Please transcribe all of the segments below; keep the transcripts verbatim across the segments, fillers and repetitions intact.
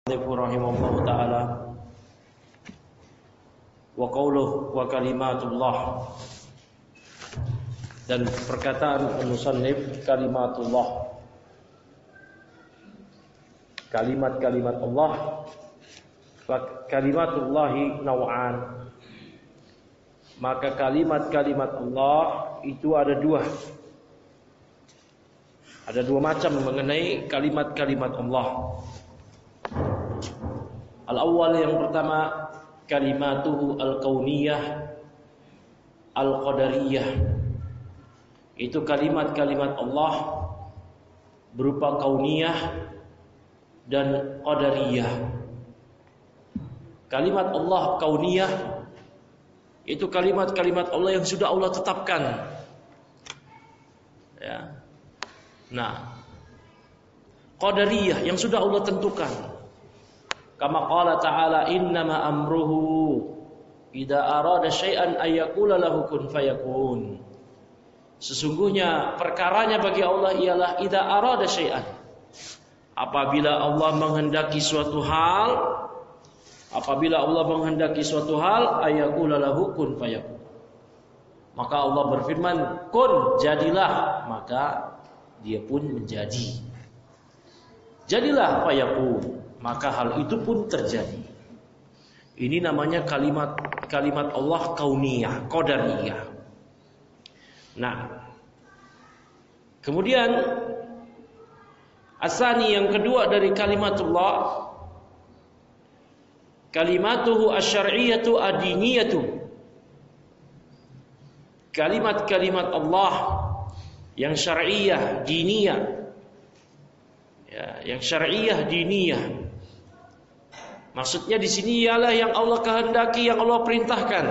Rahimahullah ta'ala wa qawluh wa kalimatullah, dan perkataan musannif kalimatullah, kalimat-kalimat Allah. Kalimatullahi naw'an, maka kalimat-kalimat Allah itu ada dua ada dua macam mengenai kalimat-kalimat Allah. Al-awwal, yang pertama, kalimatuhu al-kauniyah al-qadariyah. Itu kalimat-kalimat Allah berupa kauniyah dan qadariyah. Kalimat Allah kauniyah itu kalimat-kalimat Allah yang sudah Allah tetapkan. Ya. Nah, qadariyah yang sudah Allah tentukan. Kama qala ta'ala, innama amruhu idza arada syai'an ayyaqula lahu kun fayakun. Sesungguhnya perkaranya bagi Allah ialah idza arada syai'an. Apabila Allah menghendaki suatu hal, apabila Allah menghendaki suatu hal, ayyaqula lahu kun fayakun. Maka Allah berfirman, kun, jadilah, maka dia pun menjadi. Jadilah fayakun, maka hal itu pun terjadi. Ini namanya kalimat kalimat Allah kauniyah, qadariyah. Nah, kemudian asani, yang kedua dari kalimatullah, kalimatuhu asyariyatu adiniyatu. Kalimat-kalimat Allah yang syar'iyah, diniyah. Ya, yang syar'iyah, diniyah. Maksudnya di sini ialah yang Allah kehendaki, yang Allah perintahkan.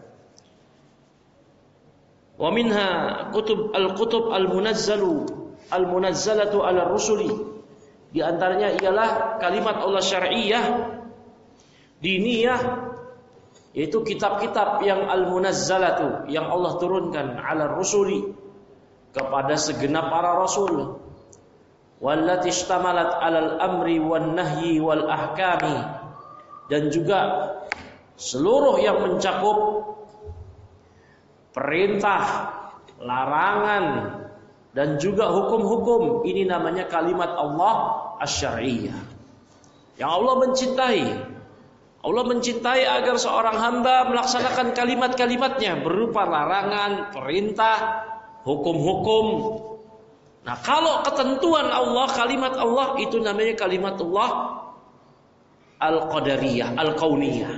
Wa minha kutub al-kutub al-munazzalu al-munazzalatu ala rusuli. Di antaranya ialah kalimat Allah syar'iyah, diniyah, yaitu kitab-kitab yang al-munazzalatu, yang Allah turunkan ala rusuli, kepada segenap para rasul. Wallati ishtamalat alal amri wan nahyi wal ahkami, dan juga seluruh yang mencakup perintah, larangan, dan juga hukum-hukum. Ini namanya kalimat Allah asy-syar'iyyah, yang Allah mencintai. Allah mencintai agar seorang hamba melaksanakan kalimat-kalimatnya berupa larangan, perintah, hukum-hukum. Nah, kalau ketentuan Allah, kalimat Allah, itu namanya kalimat Allah al-qadariyah, al-kauniyah.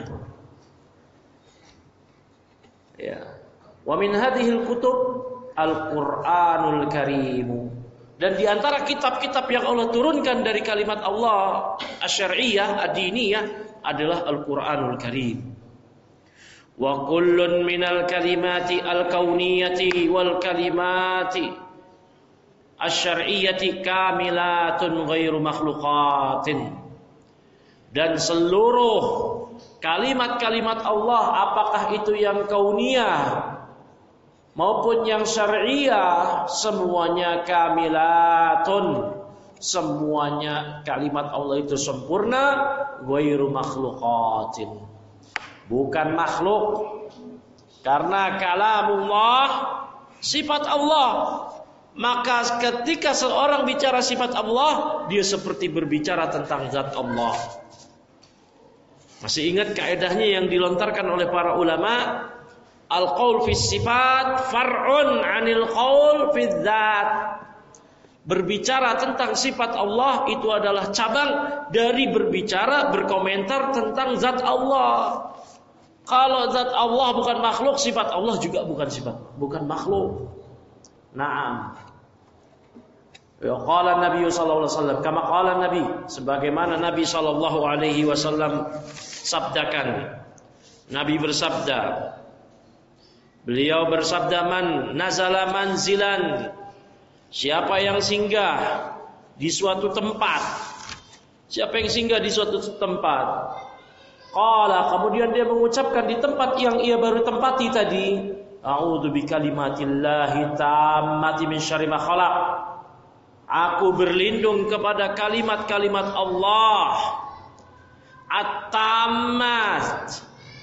Ya. Wa min hadhil kutub al-Qur'anul Karim. Dan di antara kitab-kitab yang Allah turunkan dari kalimat Allah asy-syar'iyyah, ad-diniyah, adalah Al-Qur'anul Karim. Wa kullun minal kalimati al-kauniyati wal kalimati asy-syar'iyyati kamilatun ghairu makhluqatin. Dan seluruh kalimat-kalimat Allah, apakah itu yang kauniyah maupun yang syar'iyah, semuanya kamilatun, semuanya kalimat Allah itu sempurna, ghairu makhluqatin, bukan makhluk. Karena kalamullah sifat Allah, maka ketika seorang bicara sifat Allah, dia seperti berbicara tentang zat Allah. Masih ingat kaedahnya yang dilontarkan oleh para ulama? Al-qaul fis sifat far'un 'anil qaul fiz dzat. Berbicara tentang sifat Allah itu adalah cabang dari berbicara, berkomentar tentang zat Allah. Kalau zat Allah bukan makhluk, sifat Allah juga bukan sifat, bukan makhluk. Naam. Ya qala Nabi sallallahu alaihi wasallam, kama qala Nabi, sebagaimana Nabi sallallahu alaihi wasallam sabdakan. Nabi bersabda, beliau bersabda, man nazala manzilan, siapa yang singgah di suatu tempat, siapa yang singgah di suatu tempat, qala, kemudian dia mengucapkan di tempat yang ia baru tempati tadi, a'udzu bikalimatillahi tammati min syarri ma khalaq. Aku berlindung kepada kalimat-kalimat Allah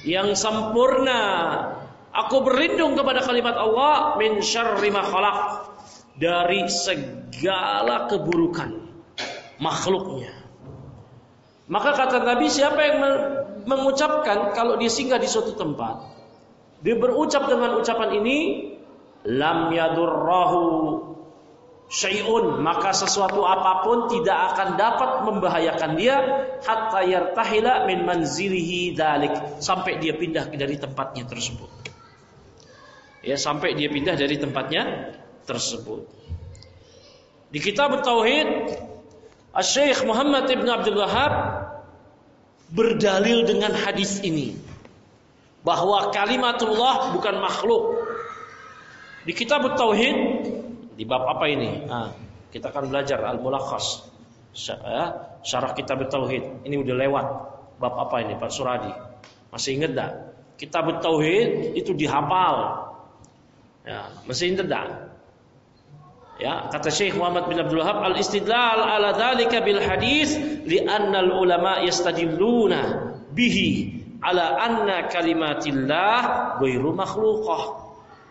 yang sempurna. Aku berlindung kepada kalimat Allah min syarri ma khalaq, dari segala keburukan makhluknya. Maka kata Nabi, siapa yang mengucapkan kalau dia singgah di suatu tempat, dia berucap dengan ucapan ini, lam yadurrahu syai'un, maka sesuatu apapun tidak akan dapat membahayakan dia hatta yartahila min manzilihi dzalik, sampai dia pindah dari tempatnya tersebut. Ya, sampai dia pindah dari tempatnya tersebut. Di kitab Tauhid, Asy-Syaikh Muhammad Ibn Abdul Wahhab berdalil dengan hadis ini bahwa kalimatullah bukan makhluk. Di kitab Tauhid, di bab apa ini? Nah, kita akan belajar Al-Mulakhas, syarah kitab Tauhid. Ini udah lewat. Bab apa ini, Pak Suradi? Masih ingat enggak? Kitab Tauhid itu dihafal. Ya, masih ingat enggak? Ya, kata Syekh Muhammad bin Abdul Wahhab, al-istidlal ala dzalika bil hadis li'anna al-ulama yastadilluna bihi ala anna kalimatillah ghairu makhluqah.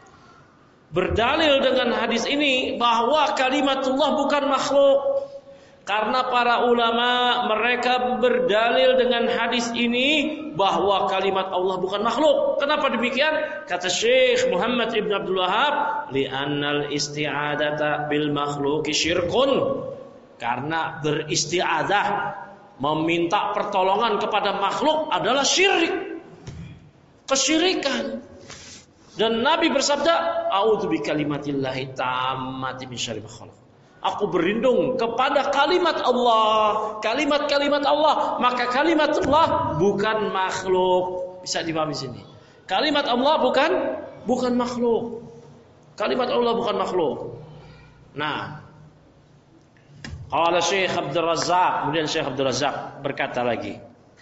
Berdalil dengan hadis ini bahwa kalimatullah bukan makhluk. Karena para ulama mereka berdalil dengan hadis ini bahwa kalimat Allah bukan makhluk. Kenapa demikian? Kata Syekh Muhammad Ibn Abdul Wahhab, li'annal isti'adata bil makhluki syirkun. Karena beristi'adah, meminta pertolongan kepada makhluk adalah syirik, kesyirikan. Dan Nabi bersabda, a'udzu bikalimatillahi tammati min syarri ma khalaq. Aku berlindung kepada kalimat Allah, kalimat-kalimat Allah. Maka kalimat Allah bukan makhluk. Bisa dipahami sini. Kalimat Allah bukan bukan makhluk. Kalimat Allah bukan makhluk. Nah, qala Syekh Abdul Razzaq, kemudian Syekh Abdul Razzaq berkata lagi,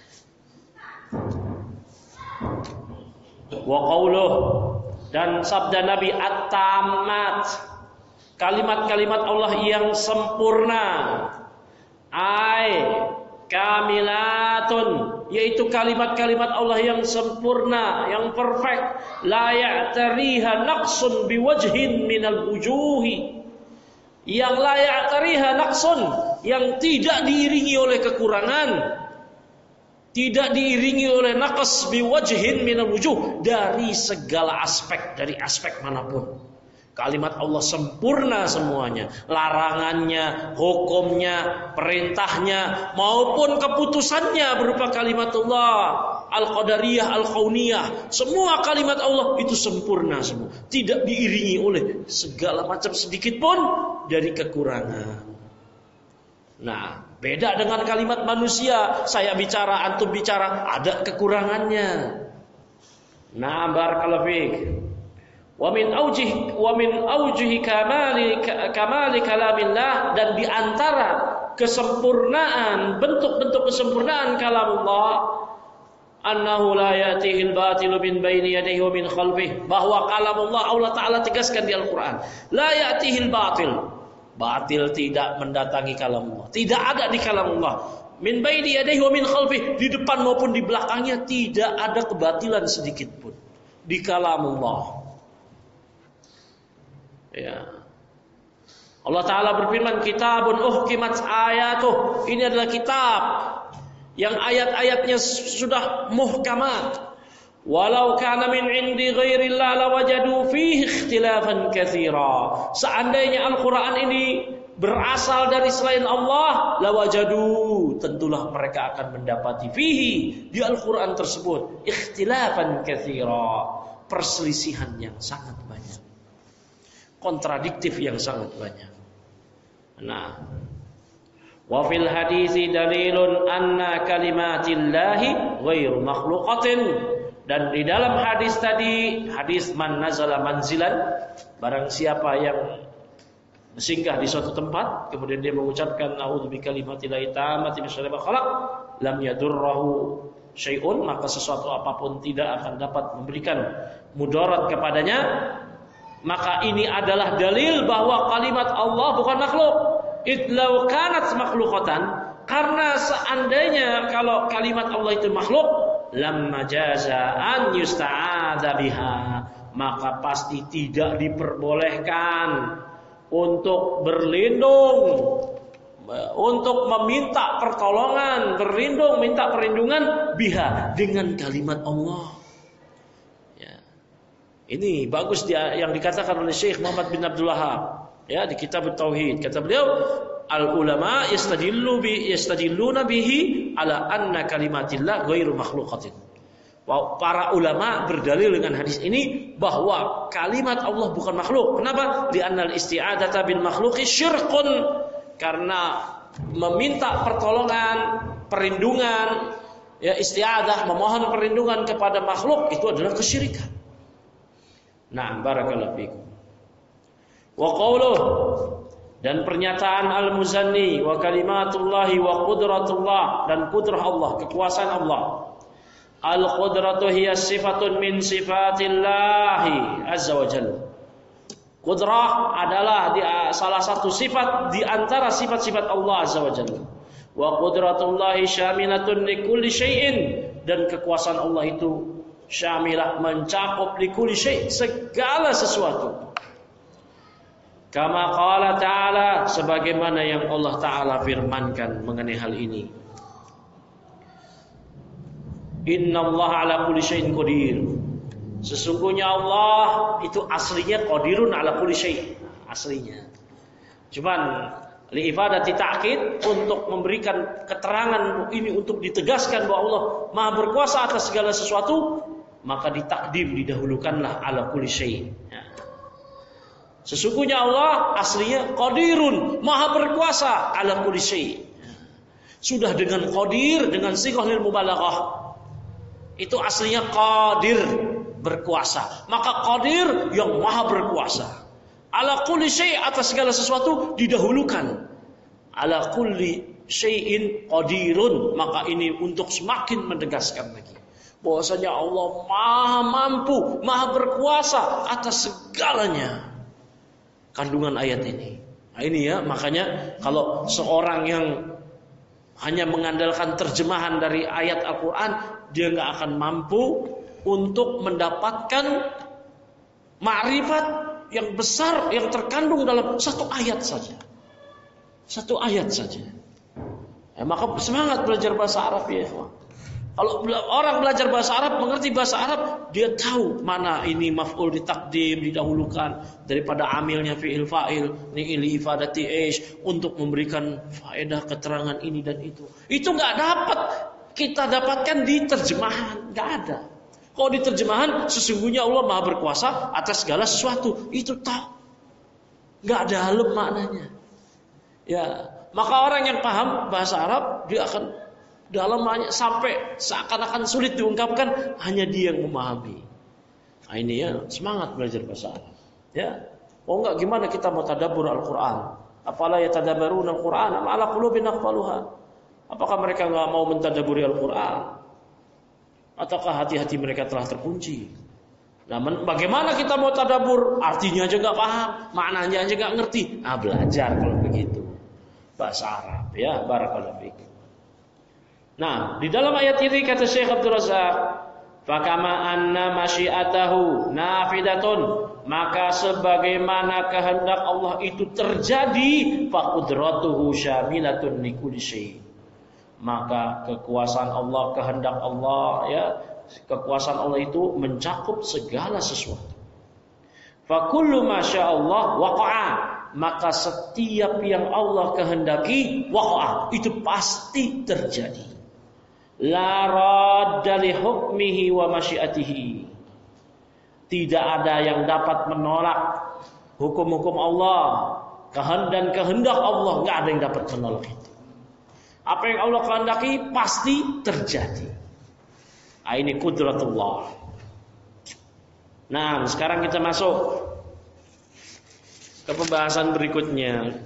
wa qauluh, dan sabda Nabi at-tammat, kalimat-kalimat Allah yang sempurna, ai kamilatun, yaitu kalimat-kalimat Allah yang sempurna, yang perfect, la ya'tariha naqsun biwajhin minal wujuhi, yang la ya'tariha naqsun, yang tidak diiringi oleh kekurangan, tidak diiringi oleh naqs biwajhin minal wujuh, dari segala aspek, dari aspek manapun. Kalimat Allah sempurna semuanya, larangannya, hukumnya, perintahnya, maupun keputusannya berupa kalimat Allah al-qadariyah, al-kauniyah. Semua kalimat Allah itu sempurna semua, tidak diiringi oleh segala macam sedikit pun dari kekurangan. Nah, beda dengan kalimat manusia. Saya bicara, antum bicara, ada kekurangannya. Nah, barakallahu fiik. Wa min aujih wa min aujihi kamali kamali kalamillah, dan di antara kesempurnaan, bentuk-bentuk kesempurnaan kalamullah, annahu la ya'tihi al-batilu min baini yadayhi wa min khalfihi, bahwa kalamullah Allah Taala tegaskan di Al-Qur'an, la ya'tihi al-batil, batil tidak mendatangi kalamullah, tidak ada di kalamullah, min baini yadayhi wa min khalfihi, di depan maupun di belakangnya tidak ada kebatilan sedikit pun di kalamullah. Ya. Allah Ta'ala berfirman, kitabun uhkimat ayatuh, ini adalah kitab yang ayat-ayatnya sudah muhkamat. Walau kana min indi ghairillah lawajadu fihi ikhtilafan katsira. Seandainya Al-Qur'an ini berasal dari selain Allah, lawajadu, tentulah mereka akan mendapati fihi, di Al-Qur'an tersebut, ikhtilafan katsira, perselisihan yang sangat banyak, kontradiktif yang sangat banyak. Nah, wa fil hadisi dalilun anna kalimatillahi ghairu makhluqatin, dan di dalam hadis tadi, hadis man nazala manzilan, barang siapa yang singgah di suatu tempat kemudian dia mengucapkan a'udzu bikalimatillahi tammati min syarri ma khalaq, lam yadurruhu syai'un, maka sesuatu apapun tidak akan dapat memberikan mudarat kepadanya. Maka ini adalah dalil bahwa kalimat Allah bukan makhluk. Idlau kanat makhluqatan, karena seandainya kalau kalimat Allah itu makhluk, lamma jaza an yusta'adza biha, maka pasti tidak diperbolehkan untuk berlindung, untuk meminta pertolongan, berlindung, minta perlindungan biha, dengan kalimat Allah. Ya. Ini bagus dia yang dikatakan oleh Syekh Muhammad bin Abdul Wahhab, ya, di kitab Tauhid. Kata beliau, al ulama yastadillu bi yastadilluna bihi ala anna kalimatillah ghairu makhluqatin. Para ulama berdalil dengan hadis ini bahwa kalimat Allah bukan makhluk. Kenapa? Li'annal isti'adzata bil makhluqi syirkun. Karena meminta pertolongan, perlindungan, ya, isti'adzah, memohon perlindungan kepada makhluk itu adalah kesyirikan. Nah, barakallahu fikum. Wa qauluh, dan pernyataan Al-Muzanni, wa kalimatullahi wa qudratullah, dan kudrah Allah, kekuasaan Allah. Al-qudratu hiya sifatun min sifatillahi azza wa jalla. Qudrah adalah di, salah satu sifat di antara sifat-sifat Allah azza wa jalla. Wa qudratullahi syamilatun li kulli syai'in, dan kekuasaan Allah itu syamilah, mencakup li kulli syai', segala sesuatu. Kama qala ta'ala, sebagaimana yang Allah Ta'ala firmankan mengenai hal ini. Innallaha ala kulli syai'in qadir. Sesungguhnya Allah itu aslinya qadirun ala kulli syai', aslinya. Cuman li ifadati ta'kid, untuk memberikan keterangan ini, untuk ditegaskan bahwa Allah Maha berkuasa atas segala sesuatu, maka ditakdim, didahulukanlah ala kulli syai'. Ya. Sesungguhnya Allah aslinya qadirun, Maha berkuasa ala kulli syai'. Sudah dengan qadir, dengan sighah lil mubalaghah, itu aslinya qadir, berkuasa. Maka qadir yang maha berkuasa. Ala kulli syai', atas segala sesuatu didahulukan. Ala kulli syai'in qadirun, maka ini untuk semakin menegaskan lagi bahwasanya Allah maha mampu, maha berkuasa atas segalanya. Kandungan ayat ini. Nah, ini ya, makanya kalau seorang yang hanya mengandalkan terjemahan dari ayat Al-Quran, dia nggak akan mampu untuk mendapatkan ma'rifat yang besar yang terkandung dalam satu ayat saja. Satu ayat saja. Ya, maka semangat belajar bahasa Arab ya. Kalau orang belajar bahasa Arab, mengerti bahasa Arab, dia tahu mana ini maf'ul ditakdim, didahulukan daripada amilnya fi'il fa'il, ni ili ifadati ish, untuk memberikan faedah keterangan ini dan itu. Itu nggak dapat kita dapatkan di terjemahan, nggak ada. Kalau di terjemahan, sesungguhnya Allah Maha berkuasa atas segala sesuatu, itu tahu, nggak dalam maknanya. Ya, maka orang yang paham bahasa Arab, dia akan dalam banyak, sampai seakan-akan sulit diungkapkan, hanya dia yang memahami. Nah ini ya, semangat belajar bahasa Arab. Ya, oh enggak, gimana kita mau tadabbur Al-Quran? Apala yatadabbaruna Al-Quran am ala qulubin aqfaluha? Apakah mereka enggak mau mentadabburi Al-Quran? Ataukah hati-hati mereka telah terkunci? Nah, bagaimana kita mau tadabbur? Artinya aja enggak paham, maknanya aja enggak ngerti. Nah, belajar kalau begitu bahasa Arab ya, barakallahu fiik. Nah, di dalam ayat ini kata Syekh Abdul Razak, fakama anna masyiatahu nafidatun, maka sebagaimana kehendak Allah itu terjadi, faqudratuhu syamilatun likulli syai', maka kekuasaan Allah, kehendak Allah, ya, kekuasaan Allah itu mencakup segala sesuatu. Fakullu masyaallah waqa'a, maka setiap yang Allah kehendaki waqa'a, itu pasti terjadi. La radda li hukmihi wa masyiatihi. Tidak ada yang dapat menolak hukum-hukum Allah, kehendak dan kehendak Allah, enggak ada yang dapat menolak itu. Apa yang Allah kehendaki pasti terjadi. Nah, ini qudratullah. Nah, sekarang kita masuk ke pembahasan berikutnya.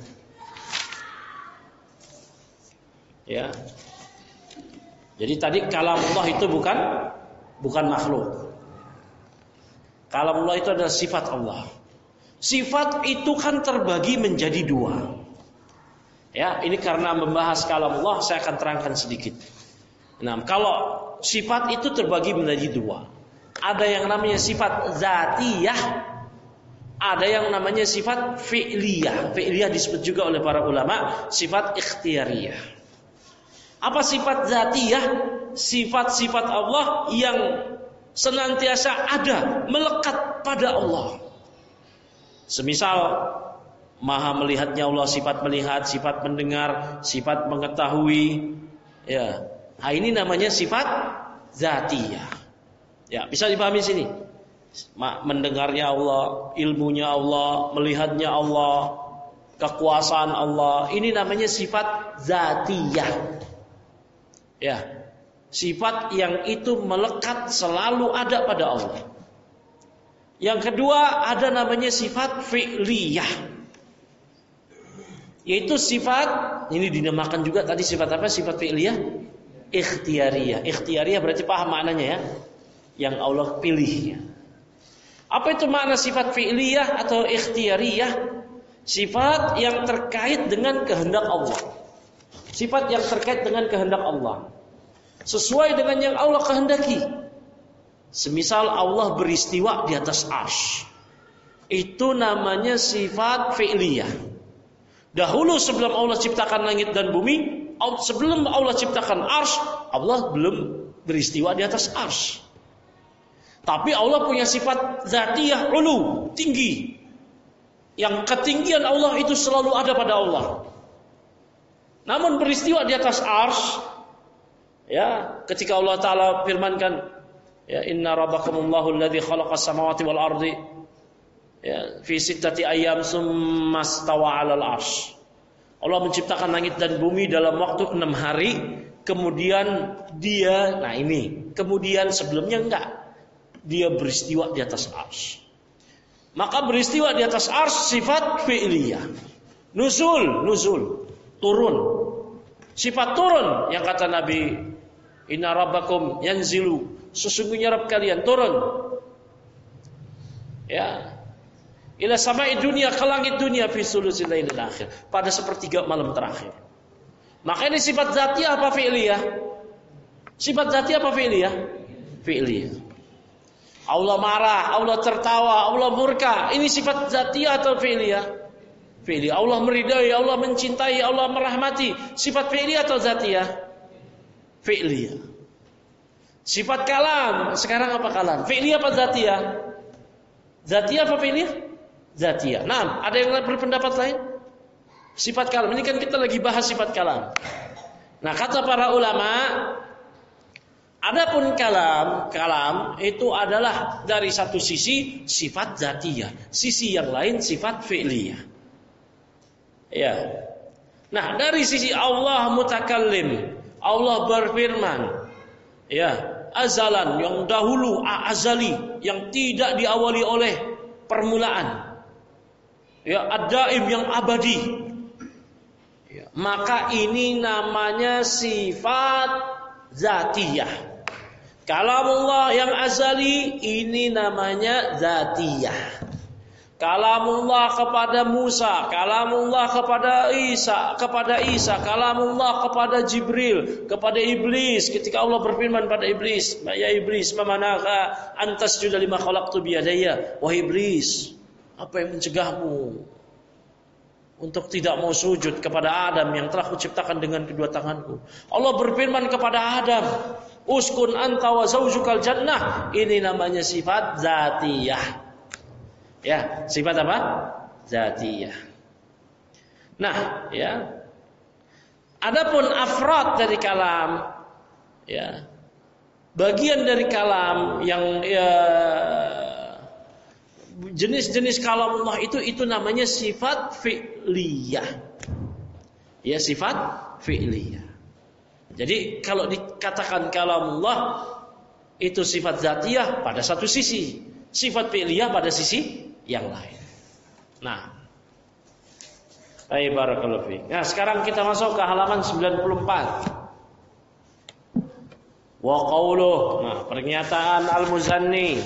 Ya. Jadi tadi kalamullah itu bukan bukan makhluk. Kalamullah itu adalah sifat Allah. Sifat itu kan terbagi menjadi dua. Ya, ini karena membahas kalamullah, saya akan terangkan sedikit. Nah, kalau sifat itu terbagi menjadi dua. Ada yang namanya sifat zatiyah, ada yang namanya sifat fi'liyah. Fi'liyah disebut juga oleh para ulama sifat ikhtiyariyah. Apa sifat zatiyah? Sifat-sifat Allah yang senantiasa ada, melekat pada Allah. Semisal Maha melihatnya Allah, sifat melihat, sifat mendengar, sifat mengetahui. Ya, nah ini namanya sifat zatiyah. Ya, bisa dipahami sini. Mendengarnya Allah, ilmunya Allah, melihatnya Allah, kekuasaan Allah. Ini namanya sifat zatiyah. Ya, sifat yang itu melekat selalu ada pada Allah. Yang kedua ada namanya sifat fi'liyah. Yaitu sifat, ini dinamakan juga tadi sifat apa? Sifat fi'liyah ikhtiyariyah. Ikhtiyariyah berarti paham maknanya ya. Yang Allah pilih. Apa itu makna sifat fi'liyah atau ikhtiyariyah? Sifat yang terkait dengan kehendak Allah. Sifat yang terkait dengan kehendak Allah. Sesuai dengan yang Allah kehendaki. Semisal Allah beristiwa di atas arsy. Itu namanya sifat fi'liyah. Dahulu sebelum Allah ciptakan langit dan bumi, sebelum Allah ciptakan arsy, Allah belum beristiwa di atas arsy. Tapi Allah punya sifat zatiyah ulu, tinggi. Yang ketinggian Allah itu selalu ada pada Allah. Namun beristiwa di atas arsy, ya, ketika Allah Ta'ala firmankan, ya, inna rabbakumullahu alladzi khalaqas samawati wal ardi, ya, fi sittati ayyam tsumma stawa 'alal arsy. Allah menciptakan langit dan bumi dalam waktu enam hari, kemudian dia, nah ini, kemudian sebelumnya enggak, dia beristiwa di atas arsy. Maka beristiwa di atas arsy sifat fi'liyah. Nuzul, nuzul, turun. Sifat turun yang kata Nabi, inna rabbakum yanzilu, sesungguhnya Rabb kalian turun. Ya. Ila sama'i dunia, ke langit dunia fi sulusil lailil akhir, pada sepertiga malam terakhir. Maka ini sifat zatiyah apa fi'liyah? Sifat zatiyah apa fi'liyah? Fi'liyah. Allah marah, Allah tertawa, Allah murka. Ini sifat zatiyah atau fi'liyah? Fi'liyah. Allah meridai, Allah mencintai, Allah merahmati. Sifat fi'liyah atau zatiyah? Fi'liyah. Sifat kalam, sekarang apa kalam? Fi'liyah apa zatiyah? Zatiyah apa fi'liyah? Zatiyah. Nah, ada yang berpendapat lain? Sifat kalam. Ini kan kita lagi bahas sifat kalam. Nah, kata para ulama, adapun kalam, kalam itu adalah dari satu sisi sifat zatiyah, sisi yang lain sifat fi'liyah. Ya. Nah, dari sisi Allah mutakallim, Allah berfirman, ya, azalan, yang dahulu, azali, yang tidak diawali oleh permulaan. Ya, ad-daim, yang abadi. Ya, maka ini namanya sifat zatiyah. Kalamullah yang azali ini namanya zatiyah. Kalamullah kepada Musa, kalamullah kepada Isa, kepada Isa, kalamullah kepada Jibril, kepada Iblis. Ketika Allah berfirman pada Iblis, ya Iblis, mamanaka antas juda lima khalaqtu biyadaya. Wahai Iblis, apa yang mencegahmu untuk tidak mau sujud kepada Adam yang telah kuciptakan dengan kedua tanganku? Allah berfirman kepada Adam, uskun anta wa zaujukal jannah. Ini namanya sifat zatiyah. Ya, sifat apa? Zatiyah. Nah, ya. Adapun afrad dari kalam, ya, bagian dari kalam yang ya, jenis-jenis kalamullah itu itu namanya sifat fi'liyah. Ya, sifat fi'liyah. Jadi kalau dikatakan kalamullah itu sifat zatiyah pada satu sisi, sifat fi'liyah pada sisi yang lain. Nah, baik, barakallahu fiik. Nah, sekarang kita masuk ke halaman sembilan puluh empat. Wa qauluh, nah, pernyataan Al-Muzanni,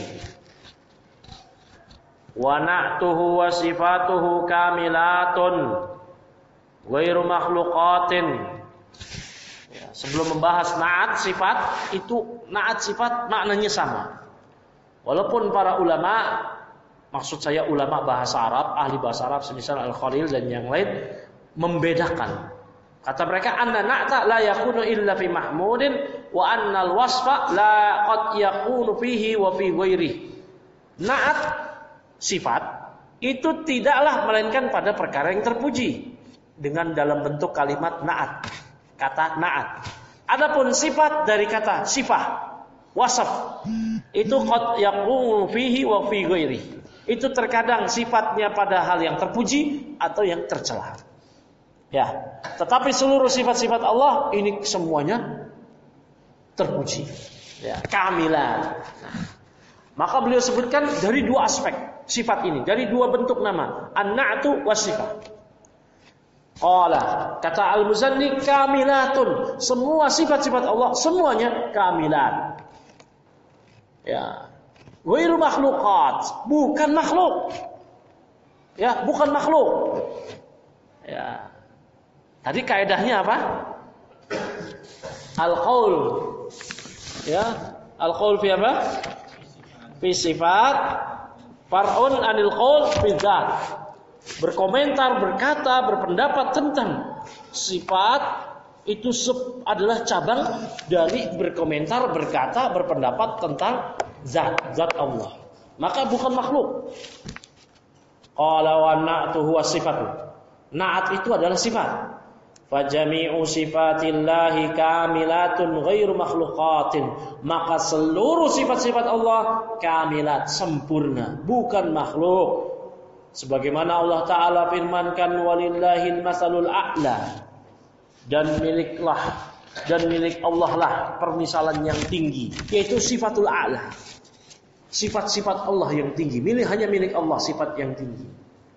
wa na'tuhu wa sifatuhu kamilatun ghairu makhluqatin. Ya, sebelum membahas na'at sifat, itu na'at sifat maknanya sama. Walaupun para ulama, maksud saya ulama bahasa Arab, ahli bahasa Arab semisal Al-Khalil dan yang lain, membedakan. Kata mereka, anna na'ta la yakunu illa fi mahmudin wa anna al-wasfa la qad yakunu fihi wa fi ghairihi. Na'at sifat itu tidaklah melainkan pada perkara yang terpuji dengan dalam bentuk kalimat na'at, kata na'at. Adapun sifat dari kata sifah, wasaf, itu qad yakunu fihi wa fi ghairihi. Itu terkadang sifatnya pada hal yang terpuji atau yang tercela. Ya, tetapi seluruh sifat-sifat Allah ini semuanya terpuji. Ya, kamilan. Maka beliau sebutkan dari dua aspek sifat ini, dari dua bentuk nama, an-na'tu was-sifat. Qala, kata Al-Muzanni, kamilatun. Semua sifat-sifat Allah semuanya kamilat. Ya. Ghairu makhluqat, bukan makhluk. Ya, bukan makhluk. Ya. Tadi kaidahnya apa? Al-qaul. Ya, al-qaul fi apa? Fi sifat, far'un anil qaul fi dzat. Berkomentar, berkata, berpendapat tentang sifat itu adalah cabang dari berkomentar, berkata, berpendapat tentang zat, zat Allah. Maka bukan makhluk. Qala wa na'tu huwa sifatu. Na'at itu adalah sifat. Fajami'u sifatillahi kamilatun ghairu makhluqatin. Maka seluruh sifat-sifat Allah kamilat, sempurna, bukan makhluk. Sebagaimana Allah Ta'ala firmankan, walillahil masalul a'la. Dan miliklah, dan milik Allah lah permisalan yang tinggi, yaitu sifatul a'la. Sifat-sifat Allah yang tinggi, milik hanya milik Allah sifat yang tinggi.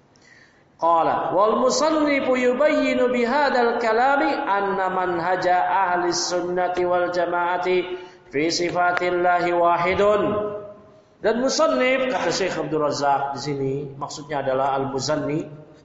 Qala wal musannifu yubayyinu bihadzal kalami anna manhaja ahli sunnati wal jamaati fi sifatillahi wahidun. Dan musannif, kata Syekh Abdul Razak di sini, maksudnya adalah Al-Muzanni,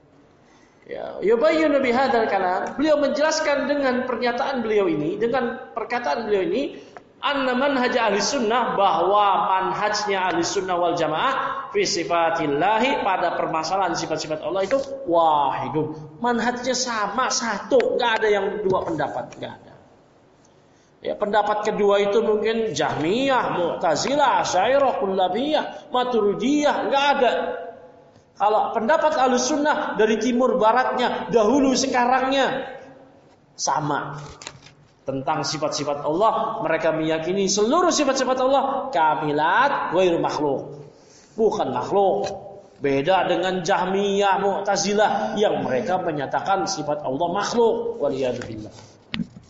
ya, yubayyinu bihadzal kalam, beliau menjelaskan dengan pernyataan beliau ini, dengan perkataan beliau ini, anna manhaj ahli sunnah, bahwa manhajnya ahli sunnah wal jamaah fi sifatillahi, pada permasalahan sifat-sifat Allah itu wahidun, manhajnya sama, satu, enggak ada yang dua pendapat, enggak ada. Ya, pendapat kedua itu mungkin Jahmiyah, Mu'tazilah, Asy'ariyah, Kullabiyah, Maturidiyah, enggak ada. Kalau pendapat Ahlus Sunnah dari timur baratnya, dahulu sekarangnya sama. Tentang sifat-sifat Allah, mereka meyakini seluruh sifat-sifat Allah kamilat, ghairu makhluk, bukan makhluk. Beda dengan Jahmiyah, Mu'tazilah yang mereka menyatakan sifat Allah makhluk. Waliyadzubillah.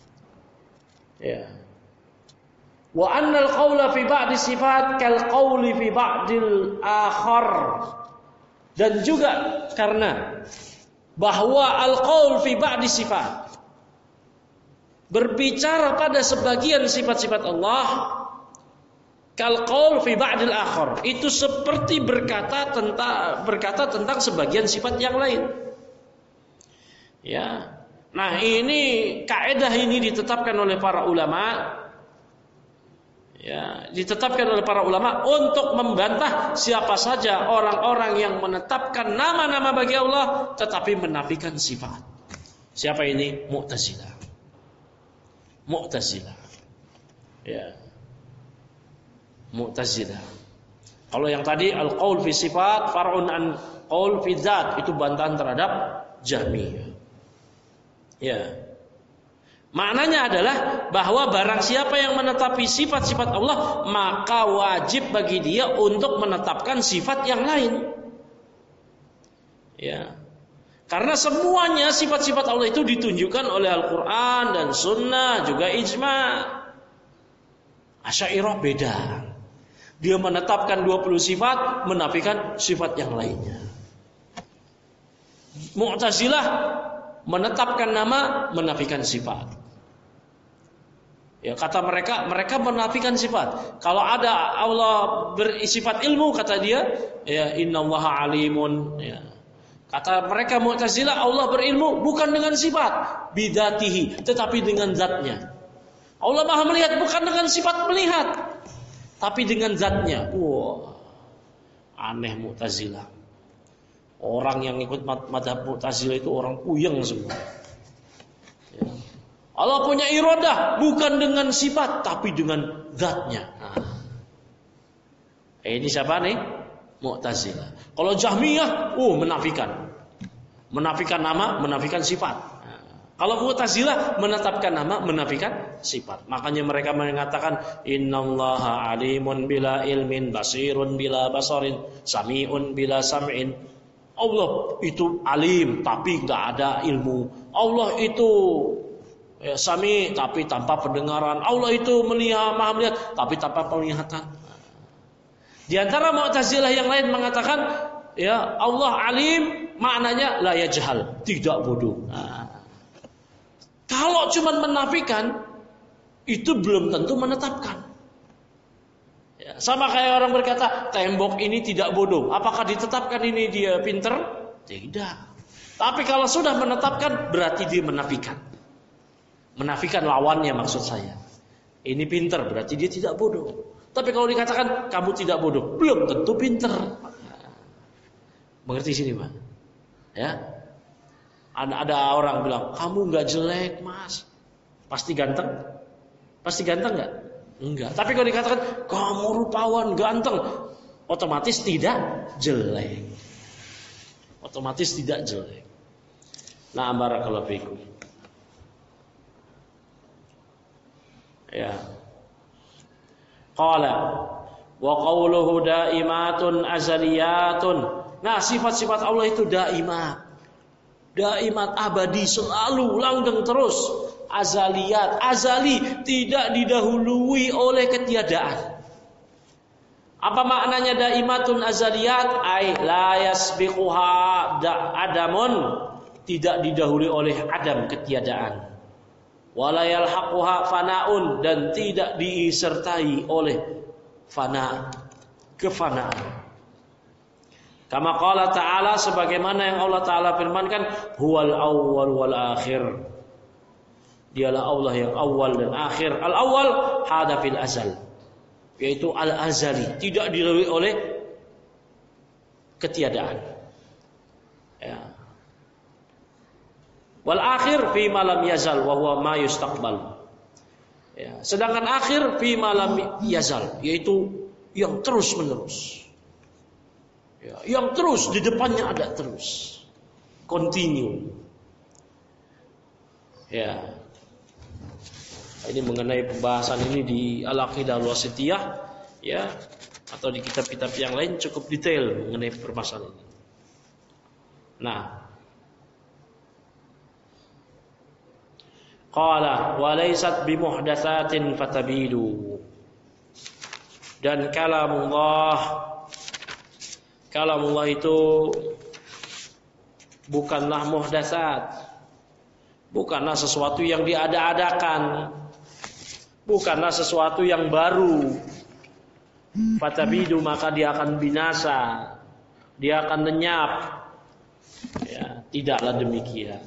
Ya. Wa annal qawla fi ba'di sifat kal qawli fi ba'dil akhar. Dan juga karena bahwa al-qaul fi ba'di sifat, berbicara pada sebagian sifat-sifat Allah, kal qaul fi ba'dil akhar, itu seperti berkata tentang berkata tentang sebagian sifat yang lain. Ya. Nah, ini kaidah ini ditetapkan oleh para ulama. Ya, ditetapkan oleh para ulama untuk membantah siapa saja orang-orang yang menetapkan nama-nama bagi Allah tetapi menafikan sifat. Siapa ini? Mu'tazilah. Mu'tazilah. Ya. Mu'tazilah. Kalau yang tadi al-qaul fi sifat far'un an qaul fi dzat, itu bantahan terhadap Jahmiyah. Ya. Maknanya adalah bahwa barang siapa yang menetapi sifat-sifat Allah, maka wajib bagi dia untuk menetapkan sifat yang lain. Ya. Karena semuanya sifat-sifat Allah itu ditunjukkan oleh Al-Quran dan Sunnah, juga ijma'. Asy'ariyah beda. Dia menetapkan dua puluh sifat, menafikan sifat yang lainnya. Mu'tazilah menetapkan nama, menafikan sifat. Ya, kata mereka, mereka menafikan sifat. Kalau ada Allah bersifat ilmu, kata dia, ya innallaha alimun. Ya. Kata mereka Mu'tazilah, Allah berilmu bukan dengan sifat, bidatihi, tetapi dengan zatnya. Allah Maha melihat bukan dengan sifat melihat, tapi dengan zatnya. Wah, aneh Mu'tazilah. Orang yang ikut mazhab Mu'tazilah itu orang puyeng semua. Ya. Allah punya iradah bukan dengan sifat, tapi dengan zatnya. Nah. Eh, ini siapa nih? Mu'tazilah. Kalau Jahmiyah, oh menafikan. Menafikan nama, menafikan sifat. Kalau Mu'tazilah menetapkan nama, menafikan sifat. Makanya mereka mengatakan innallaha alimun bila ilmin, basirun bila basarin, sami'un bila sam'in. Allah itu alim tapi enggak ada ilmu. Allah itu ya, sami tapi tanpa pendengaran. Allah itu melihat, Maha melihat tapi tanpa penglihatan. Di antara Mu'tazilah yang lain mengatakan ya Allah alim maknanya la yajhal, tidak bodoh. Nah, kalau cuma menafikan, itu belum tentu menetapkan. Ya, sama kayak orang berkata, tembok ini tidak bodoh. Apakah ditetapkan ini dia pinter? Tidak. Tapi kalau sudah menetapkan, berarti dia menafikan. Menafikan lawannya maksud saya. Ini pinter, berarti dia tidak bodoh. Tapi kalau dikatakan, kamu tidak bodoh, belum tentu pinter. Mengerti sini Pak? Ya. Ada, ada orang bilang, kamu nggak jelek mas, pasti ganteng, pasti ganteng nggak? Enggak. Tapi kalau dikatakan kamu rupawan, ganteng, otomatis tidak jelek, otomatis tidak jelek. Nah, barakallahu fikum. Ya. Qala wa qawluhu daimatun azaliyatun. Nah, sifat-sifat Allah itu daimat. Daimat abadi, selalu langgeng terus. Azaliyat, azali, tidak didahului oleh ketiadaan. Apa maknanya daimatun azaliyat? Ai la yasbiquha adamun, tidak didahului oleh adam, ketiadaan. Wala yalhaquha fanaun, dan tidak disertai oleh fana, kefanaan. Kama qala ta'ala, sebagaimana yang Allah Ta'ala firmankan, huwal awwal wal akhir. Dialah Allah yang awal dan akhir. Al awal hada fil azal, yaitu al azali, tidak dilalui oleh ketiadaan. Ya. Wal akhir fi ma lam yazal wa huwa ma yustaqbal. Ya. Sedangkan akhir fi ma lam yazal, yaitu yang terus menerus. Ya, yang terus di depannya ada terus, continue. Ya, ini mengenai pembahasan ini di Al-Aqidah Al-Wasithiyah, ya, atau di kitab-kitab yang lain cukup detail mengenai permasalahan ini. Nah, qala wa laysat bimuhdatsatin fatabidu. Dan kalamullah, kalamullah itu bukanlah muhdatsat, bukanlah sesuatu yang diada-adakan, bukanlah sesuatu yang baru. Fatabidu, maka dia akan binasa, dia akan lenyap. Ya, tidaklah demikian.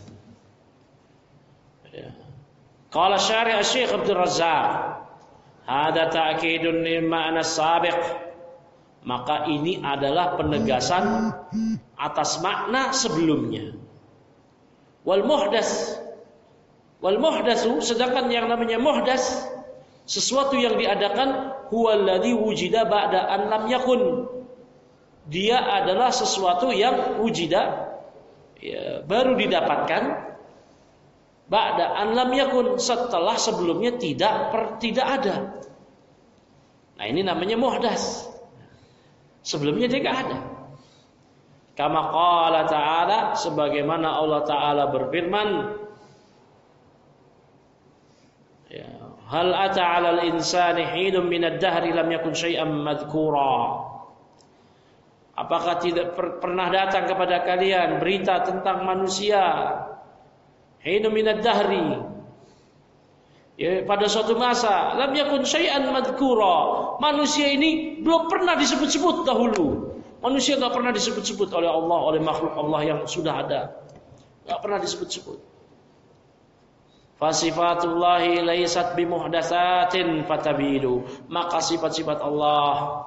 Ya. Qala syari' Syekh Abdul Razzaq, hada ta'kidun lil ma'na sabiq. Maka ini adalah penegasan atas makna sebelumnya. Wal muhdas, wal muhdasu, sedangkan yang namanya muhdas, sesuatu yang diadakan, huwallazi wujida ba'da an lam yakun. Dia adalah sesuatu yang wujida, ya, baru didapatkan, ba'da an lam yakun, setelah sebelumnya tidak per, tidak ada. Nah, ini namanya muhdas. Sebelumnya dia tidak ada. Kama qala ta'ala, sebagaimana Allah Ta'ala berfirman, ya, hal ata 'alal insani hinun minad dahri lam yakun syai'an madhkura. Apakah tidak per- pernah datang kepada kalian berita tentang manusia, hinun minad dahri, ya, pada suatu masa, lam yakun syai'an madhkura, manusia ini belum pernah disebut-sebut dahulu. Manusia enggak pernah disebut-sebut oleh Allah, oleh makhluk Allah yang sudah ada. Enggak pernah disebut-sebut. Fasifatullahi laysat bimuhdatsatin fatabidu. Maka sifat-sifat Allah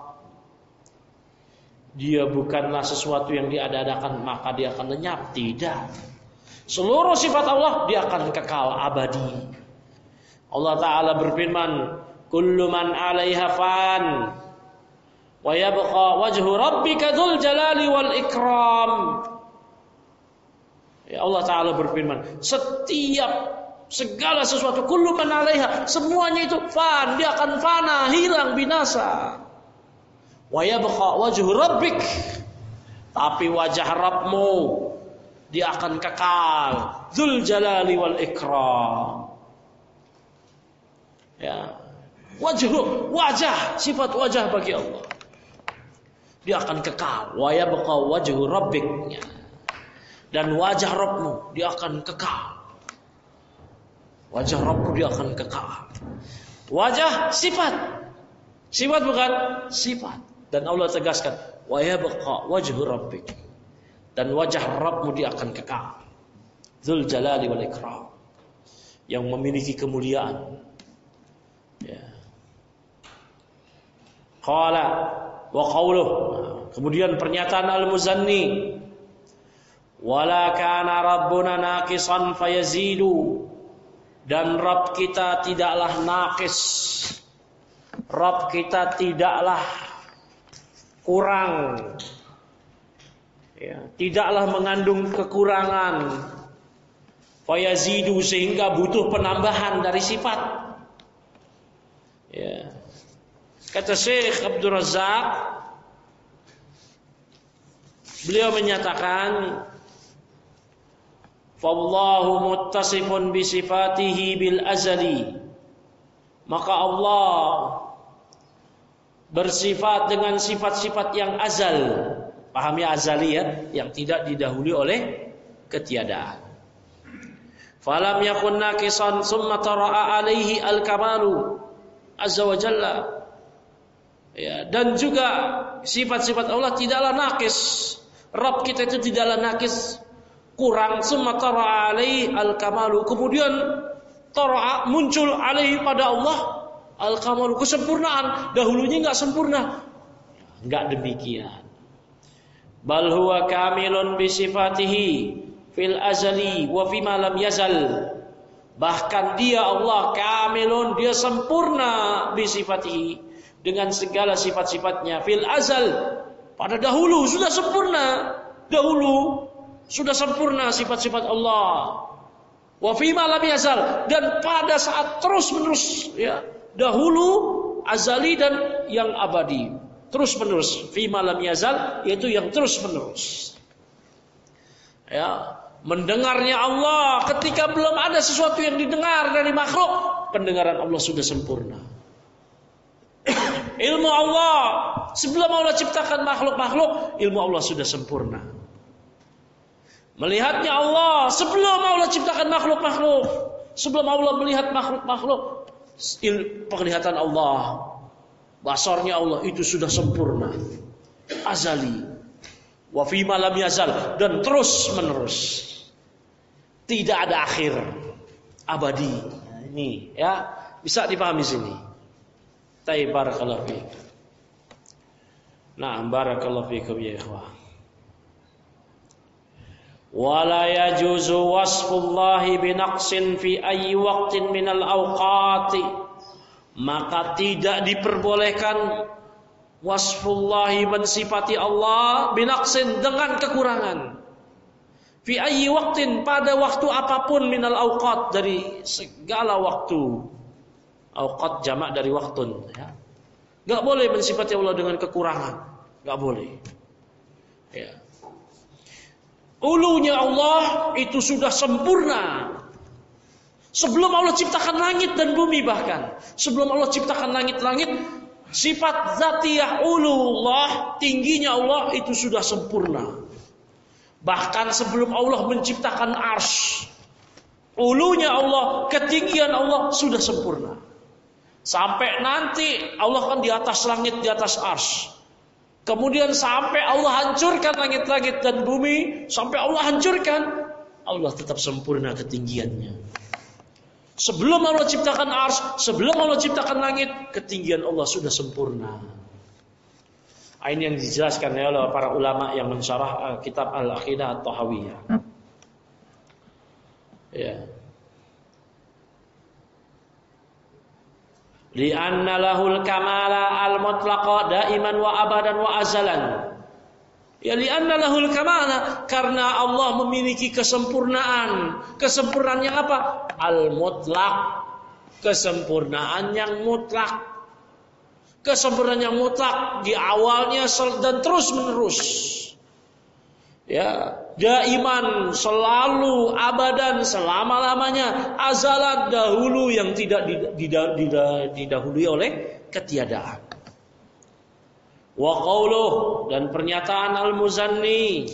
dia bukanlah sesuatu yang diada-adakan maka dia akan lenyap. Tidak. Seluruh sifat Allah dia akan kekal abadi. Allah Ta'ala berfirman, kullu man 'alaiha fan wa yabqa wajhu rabbika dzul jalali wal ikram. Ya, Allah Ta'ala berfirman, setiap segala sesuatu, kullu man 'alaiha, semuanya itu fan, dia akan fana, hilang, binasa. Wa yabqa wajhu rabbik, tapi wajah Rabbmu dia akan kekal, dzul jalali wal ikram. Ya, wajhu, wajah, sifat wajah bagi Allah dia akan kekal. Wa yabqa wajhu rabbik, dan wajah Rabbmu dia akan kekal. Wajah Rabbmu dia akan kekal. Wajah sifat, sifat bukan sifat. Dan Allah tegaskan, wa yabqa wajhu rabbik, dan wajah Rabbmu dia akan kekal. Dzul jalali wal ikram, yang memiliki kemuliaan. Ya. Qala wa qauluh, kemudian pernyataan Al-Muzanni, wala kana rabbuna naqisan fayazidu, dan Rabb kita tidaklah naqis, Rabb kita tidaklah kurang, ya, tidaklah mengandung kekurangan, fayazidu, sehingga butuh penambahan dari sifat. Ya. Kata Syekh Abdul Razak, beliau menyatakan, fallahu muttasifun bi sifatihi bil azali, maka Allah bersifat dengan sifat-sifat yang azal. Pahami azali ya, yang tidak didahului oleh ketiadaan. Falam yakun naqisan summa tara'a alaihi al-kamalu azza wa jalla. Ya, dan juga sifat-sifat Allah tidaklah naqis. Rabb kita itu tidaklah naqis, kurang, summa tara'a alaihi al-kamalu, kemudian tara'a muncul alaihi pada Allah al-kamalu, kesempurnaan. Dahulunya enggak sempurna. Enggak demikian. Bal huwa kamilun bi sifatihi fil azali wa fima lam yazal. Bahkan dia Allah kamilun, dia sempurna bi sifatihi, dengan segala sifat-sifatnya, fil azal, pada dahulu sudah sempurna. Dahulu sudah sempurna sifat-sifat Allah. Wa fima lam yazal, dan pada saat terus-menerus, ya. Dahulu, azali, dan yang abadi, terus-menerus. Fima lam yazal, yaitu yang terus-menerus. Ya, mendengarnya Allah ketika belum ada sesuatu yang didengar dari makhluk, pendengaran Allah sudah sempurna. Ilmu Allah sebelum Allah ciptakan makhluk-makhluk, ilmu Allah sudah sempurna. Melihatnya Allah sebelum Allah ciptakan makhluk-makhluk, sebelum Allah melihat makhluk-makhluk, penglihatan Allah, basarnya Allah itu sudah sempurna, azali, wa fima lam yazal, dan terus menerus, tidak ada akhir, abadi. Nah, ini ya bisa dipahami sini. Tayyib, barakallahu fiik. Nah, barakallahu fiikum ya ikhwah. Wala yajuzu wasfullahi binaqsin fi ayyi waqtin minal awqati, maka tidak diperbolehkan wasfullahi, mensifati Allah, binaqsin, dengan kekurangan, fi ayyi waqtin, pada waktu apapun, minal awqat, dari segala waktu. Awqat jamak dari waktun, ya. Gak boleh mensifati Allah dengan kekurangan, gak boleh, ya. Ulunya Allah itu sudah sempurna sebelum Allah ciptakan langit dan bumi. Bahkan sebelum Allah ciptakan langit-langit, sifat zatiyah ulullah, tingginya Allah itu sudah sempurna. Bahkan sebelum Allah menciptakan arsy, ulunya Allah, ketinggian Allah sudah sempurna. Sampai nanti Allah kan di atas langit, di atas arsy. Kemudian sampai Allah hancurkan langit-langit dan bumi, sampai Allah hancurkan, Allah tetap sempurna ketinggiannya. Sebelum Allah ciptakan arsy, sebelum Allah ciptakan langit, ketinggian Allah sudah sempurna. Ini yang dijelaskan oleh para ulama yang mensyarah kitab Al-Aqidah At-Tahawiyah. Ya. Li'anna lahul kamala al-mutlaqa daiman wa abadan wa azalan. Ya li'anna lahul kamala, karena Allah memiliki kesempurnaan. Kesempurnaan yang apa? Al-mutlaq. Kesempurnaan yang mutlak. Kesempurnaan yang mutlak di awalnya dan terus menerus. Ya, daiman, selalu, abadan, selama-lamanya, azalan, dahulu yang tidak didahului oleh ketiadaan. Wa qauluh, dan pernyataan Al-Muzanni,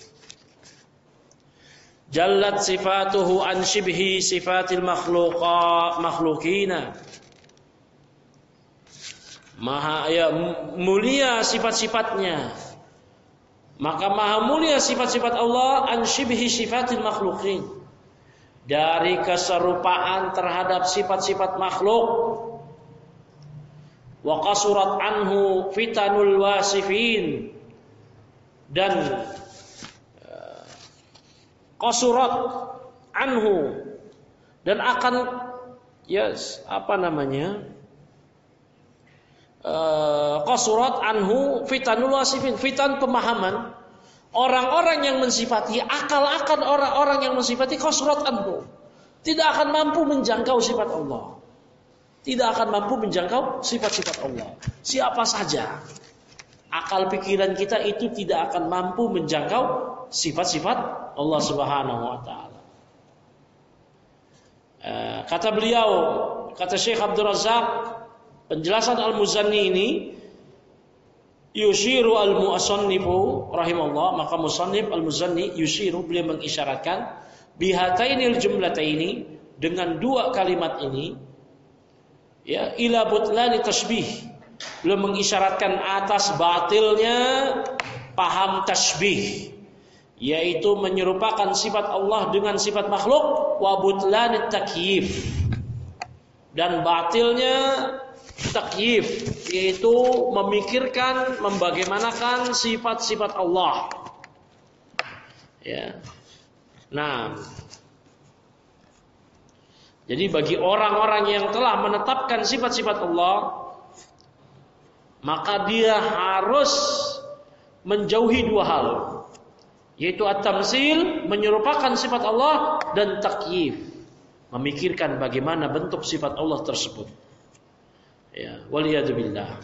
jallat sifatuhu an shibhi sifatil makhluqa makhluqina. Maha ya mulia sifat-sifatnya. Maka maha mulia sifat-sifat Allah an shibhi sifatil makhluqin. Dari keserupaan terhadap sifat-sifat makhluk. Wa qasurat anhu fitanul wasifin, dan uh, qasurat anhu, dan akan yes apa namanya uh, qasurat anhu fitanul wasifin, fitan pemahaman orang-orang yang mensifati, akal-akal orang-orang yang mensifati qasurat anhu, tidak akan mampu menjangkau sifat Allah. Tidak akan mampu menjangkau sifat-sifat Allah. Siapa saja, akal pikiran kita itu tidak akan mampu menjangkau sifat-sifat Allah Subhanahu wa taala. Kata beliau, kata Syekh Abdul Razak, penjelasan Al-Muzanni ini, yushiru al-mu'asannifu rahimahullah, maka musannif Al-Muzanni yushiru, beliau mengisyaratkan bihatainil jumlataini, dengan dua kalimat ini, ya, ila butlani tasbih, belum mengisyaratkan atas batilnya paham tasbih, yaitu menyerupakan sifat Allah dengan sifat makhluk, wa butlani takyif, dan batilnya takyif, yaitu memikirkan, membagaimanakan sifat-sifat Allah. Ya. Nah, jadi bagi orang-orang yang telah menetapkan sifat-sifat Allah, maka dia harus menjauhi dua hal, yaitu at-tamtsil, menyerupakan sifat Allah, dan takyif, memikirkan bagaimana bentuk sifat Allah tersebut. Ya, waliyadzubillah.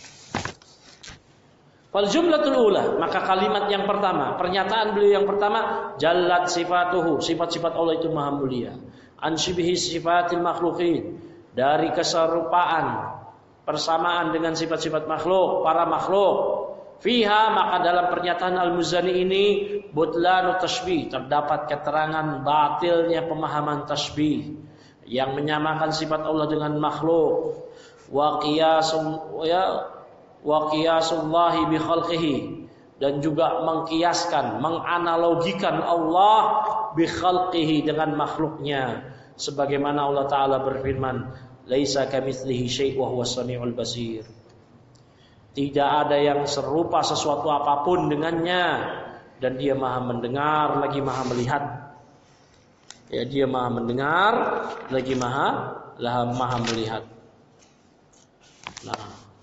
Fal jumlatul ula, maka kalimat yang pertama, pernyataan beliau yang pertama, jallat sifatuhu, sifat-sifat Allah itu maha mulia. An shibhi sifatil makhluqin, dari keserupaan, persamaan dengan sifat-sifat makhluk, para makhluk. Fiha, maka dalam pernyataan Al-Muzanni ini, butlanu tasbih, terdapat keterangan batilnya pemahaman tasbih yang menyamakan sifat Allah dengan makhluk. Wa qiyasun ya wa qiyasullahi bi khalqihi, dan juga mengkiaskan, menganalogikan Allah bi khalqihi, dengan makhluknya, sebagaimana Allah Ta'ala berfirman, laisa kamitslihi syai' wa huwas samiul basir. Tidak ada yang serupa sesuatu apapun dengannya, dan dia maha mendengar lagi maha melihat. Ya, dia maha mendengar lagi maha lah maha melihat. Nah,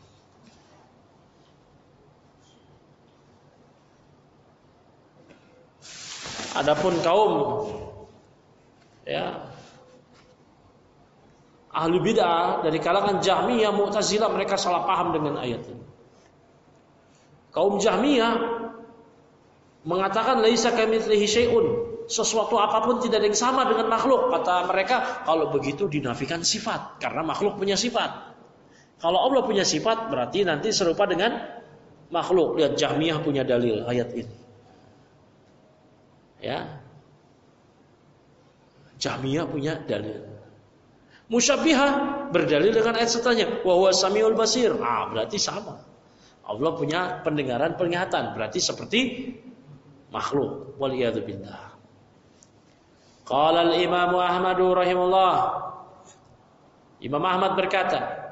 adapun kaum ya ahli bid'ah dari kalangan Jahmiyah, Mu'tazilah, mereka salah paham dengan ayat ini. Kaum Jahmiyah mengatakan laisa kamitslihi syai'un, sesuatu apapun tidak ada yang sama dengan makhluk. Kata mereka, kalau begitu dinafikan sifat, karena makhluk punya sifat. Kalau Allah punya sifat, berarti nanti serupa dengan makhluk. Lihat, Jahmiyah punya dalil ayat ini. Ya, Jahmiyah punya dalil. Musyabbihah berdalil dengan ayat setelahnya, wa huwa samiul basir. Ah, berarti sama. Allah punya pendengaran, penglihatan, berarti seperti makhluk. Waliyadzubillah. Qala al-Imam Ahmad rahimahullah, Imam Ahmad berkata,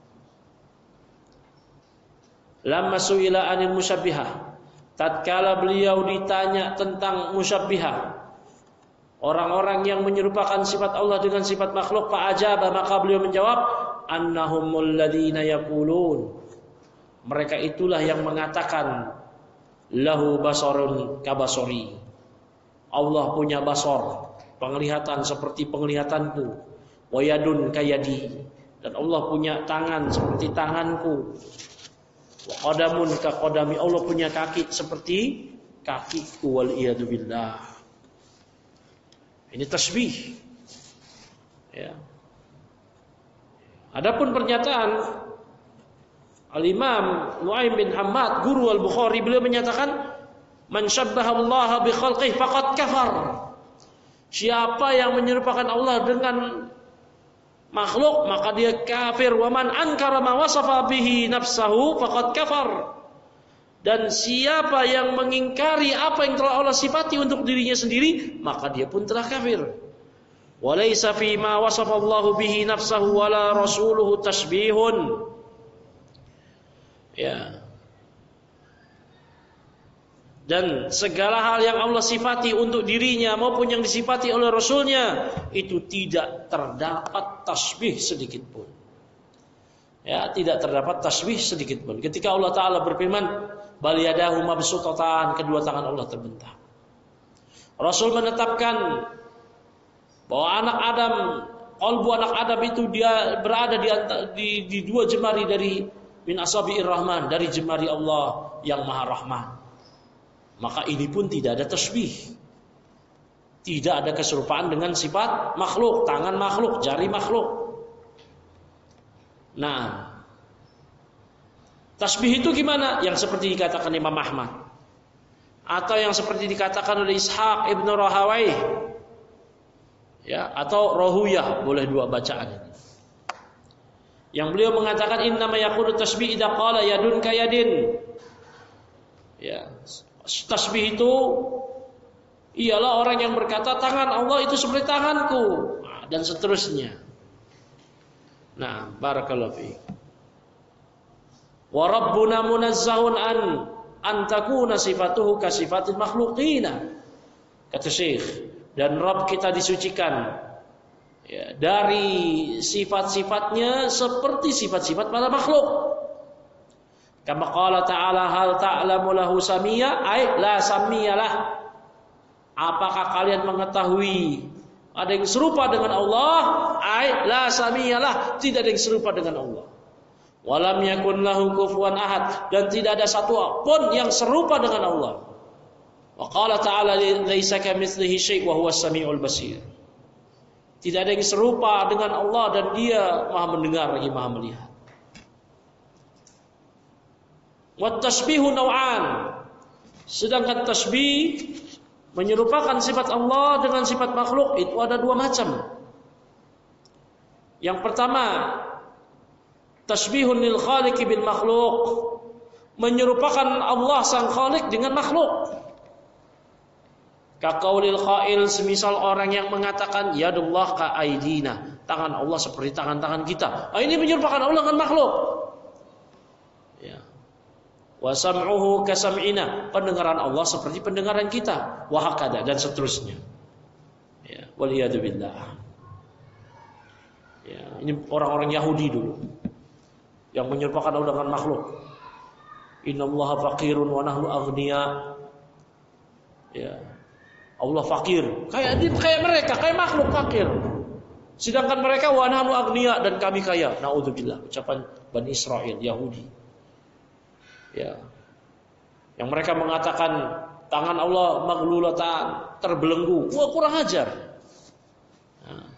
lamma su'ila 'anil musyabbihah, tatkala beliau ditanya tentang musyabbihah, orang-orang yang menyerupakan sifat Allah dengan sifat makhluk, fa'ajaba, maka beliau menjawab, annahumul ladzina yaqulun, mereka itulah yang mengatakan lahu basarun kabasori, Allah punya basar, penglihatan seperti penglihatanku, wa yadun kayadi, dan Allah punya tangan seperti tanganku, wa qadamun ka qadami, Allah punya kaki seperti kakiku, wal iyadu billah. Ini tasbih. Ya. Adapun pernyataan Al-Imam Nu'aim bin Hammad, guru Al-Bukhari, beliau menyatakan, man syabbaha Allah bi khalqihi faqad kafar. Siapa yang menyerupakan Allah dengan makhluk, maka dia kafir. Wa man ankara ma wasafa bihi nafsahu faqad kafar. Dan siapa yang mengingkari apa yang telah Allah sifati untuk dirinya sendiri, maka dia pun telah kafir. Walaysa fi ma wasafa Allahu bihi nafsahu wala rasuluhu tasbihun. Ya. Dan segala hal yang Allah sifati untuk dirinya maupun yang disifati oleh Rasulnya, itu tidak terdapat tasbih sedikit pun. Ya, tidak terdapat tasbih sedikit pun. Ketika Allah Ta'ala berfirman, bal yadahu mabsutatan, kedua tangan Allah terbentang. Rasul menetapkan bahwa anak Adam, qalbu anak Adam itu dia berada di, di, di dua jemari dari min asabi'ir rahman, dari jemari Allah yang Maha Rahman. Maka ini pun tidak ada tasbih. Tidak ada keserupaan dengan sifat makhluk, tangan makhluk, jari makhluk. Nah, tasbih itu gimana? Yang seperti dikatakan Imam Ahmad, atau yang seperti dikatakan oleh Ishaq ibn Rahawayh, ya, atau Rohuyah, boleh dua bacaan ini. Yang beliau mengatakan innama yakunu tasbih idza qala yadun kayadin. Ya, tasbih itu ialah orang yang berkata tangan Allah itu seperti tanganku, nah, dan seterusnya. Nah, barakallahu fiik. Wa rabbuna munazzahun an an takuna sifatuhu ka sifatil makhluqina. Kata Syekh, dan Rabb kita disucikan, ya, dari sifat-sifatnya seperti sifat-sifat para makhluk. Kama qala ta'ala hal ta'lamu lahu samia, ay la samiyalah. Apakah kalian mengetahui ada yang serupa dengan Allah? Ay la samiyalah, tidak ada yang serupa dengan Allah. Walam yakun lahu kufuwan ahad, dan tidak ada satu pun yang serupa dengan Allah. Wa qala ta'ala laisa kamitslihi syai' wa huwas samiul basir. Tidak ada yang serupa dengan Allah dan dia Maha mendengar lagi Maha melihat. Wat tasbihu naw'an. Sedangkan tasbih menyerupakan sifat Allah dengan sifat makhluk itu ada dua macam. Yang pertama, tasbihun lil khaliqi bil makhluk, menyerupakan Allah sang khaliq dengan makhluk. Kaqaulil qail, semisal orang yang mengatakan yadullah ka aidina, tangan Allah seperti tangan-tangan kita. Ah, ini menyerupakan Allah dengan makhluk. Ya. Wa sam'uhu ka sam'ina, pendengaran Allah seperti pendengaran kita. Wa hakada, dan seterusnya. Ya, wal iyadu billah. Ya, ini orang-orang Yahudi dulu yang menyerupakan Allah dengan makhluk. Innallaha faqirun wa nahnu aghnia. Ya. Allah fakir, kayak kayak mereka, kayak makhluk fakir. Sedangkan mereka wa nahnu aghnia, dan kami kaya. Naudzubillah, ucapan Bani Israil, Yahudi. Ya. Yang mereka mengatakan tangan Allah maghlulatan, terbelenggu. Wah, kurang ajar. Nah.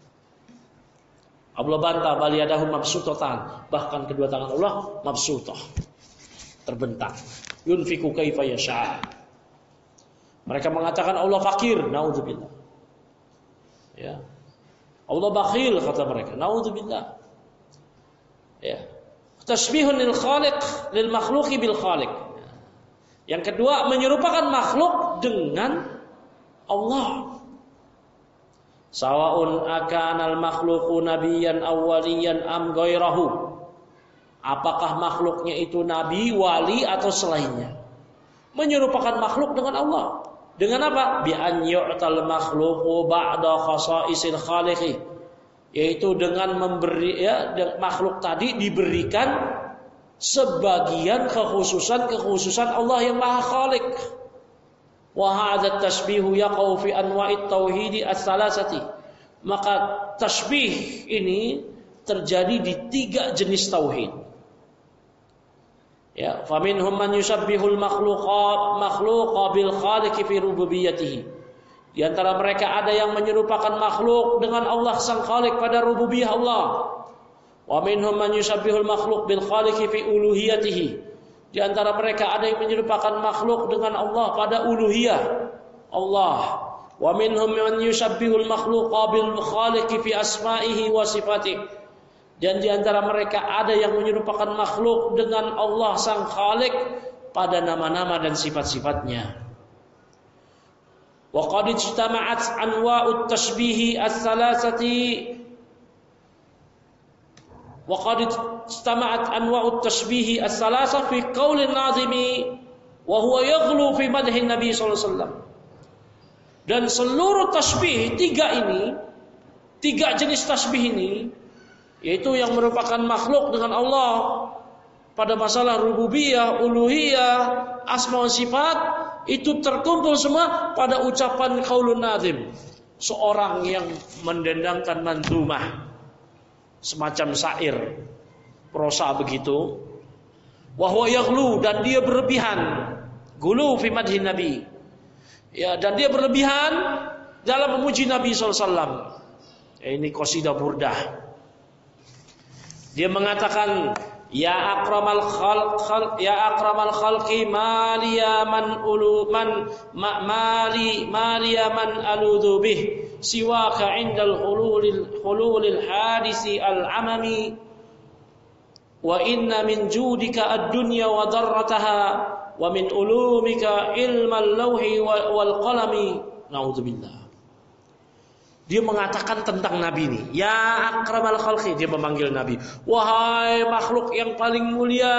Allah bantah bal yadahu mabsutatan, bahkan kedua tangan Allah mabsutah, terbentang. Yunfiku kaifa yasha. Mereka mengatakan Allah fakir, naudzubillah. Ya. Allah bakhil, kata mereka, naudzubillah. Ya. Tasbihun lil khaliq lil makhluqi bil khaliq. Yang kedua, menyerupakan makhluk dengan Allah. Sawaun akanal makhluqu nabiyyan awwaliyan am ghairahu. Apakah makhluknya itu nabi, wali atau selainnya? Menyerupakan makhluk dengan Allah. Dengan apa? Bi an yu'tal makhluqu ba'da khasa'isil khaliqi. Yaitu dengan memberi ya, makhluk tadi diberikan sebagian kekhususan-kekhususan Allah yang Maha Khaliq. Wa hadha tashbihu yaqau fi anwa'it tauhid ats-tsalatsati. Maka tasbih ini terjadi di tiga jenis tauhid. Ya, faminhum man yushabbihul makhluqa makhluqa bil khaliqi fi rububiyyatihi. Di antara mereka ada yang menyerupakan makhluk dengan Allah Sang Khaliq pada rububiyah Allah. Wa minhum man yushabbihul makhluq bil khaliqi fi uluhiyatihi. Di antara mereka ada yang menyerupakan makhluk dengan Allah pada uluhiyah Allah. Wa minhum man yushabbihul makhluqa bil khaliqi fi asma'ihi wa sifatihi. Dan di antara mereka ada yang menyerupakan makhluk dengan Allah Sang Khaliq pada nama-nama dan sifat-sifatnya. Wa qad ijtama'at anwa'ut tashbihi ats-tsalatsati wa qad ijtama'at anwa'ut tashbihi ats-tsalatsa fi qaulin nazimi wa huwa yaghlu fi madhi Nabi sallallahu alaihi wasallam. Dan seluruh tasbih tiga ini, tiga jenis tasbih ini, yaitu yang merupakan makhluk dengan Allah pada masalah rububiyah, uluhiyah, asma wa sifat, itu terkumpul semua pada ucapan qaulun nazim, seorang yang mendendangkan manzumah, semacam syair, prosa begitu. Wa huwa yaghlu, dan dia berlebihan, gulu fi madhi Nabi. Ya, dan dia berlebihan dalam memuji Nabi sallallahu alaihi wasallam. Ya, ini qasidah burdah. Dia mengatakan, ya akramal khalq khalq ya akramal khalqi maliya man ulu man ma, mali maliya man aludhu bih siwaka indal hululil hululil hadisi al amami wa inna min judika ad-dunya wa darrataha wa min ulumika ilmal lawhi wal qalami. Naudzubillah. Dia mengatakan tentang Nabi ini, ya akramal khalqi, dia memanggil Nabi, wahai makhluk yang paling mulia.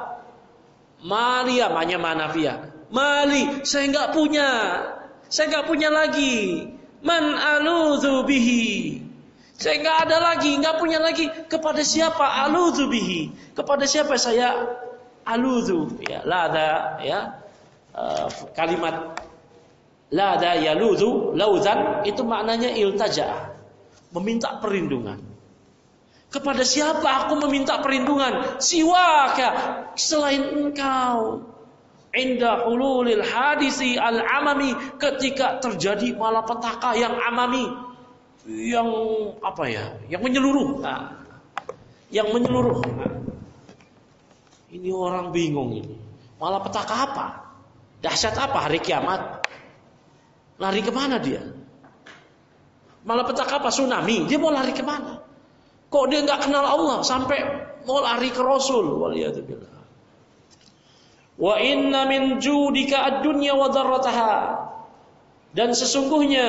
Mali, namanya manafiyah. Mali, saya enggak punya. Saya enggak punya lagi. Man aludzu bihi. Saya enggak ada lagi, enggak punya lagi. Kepada siapa aludzu bihi? Kepada siapa saya aludzu? Ya, lada, ya. Uh, kalimat la da yaludhu lauzan itu maknanya iltaja, meminta perlindungan. Kepada siapa aku meminta perlindungan? Siwaka, selain engkau. Inda hululil hadisi al-amami, ketika terjadi malapetaka yang amami, yang apa ya? Yang menyeluruh. Nah, yang menyeluruh. Nah, ini orang bingung ini. Malapetaka apa? Dahsyat apa hari kiamat? Lari kemana dia? Malapetaka apa? Tsunami. Dia mau lari kemana? Kok dia nggak kenal Allah sampai mau lari ke Rasul? Waliyadzubillah. Wa inna min judika ad-dunya wa darrataha. Dan sesungguhnya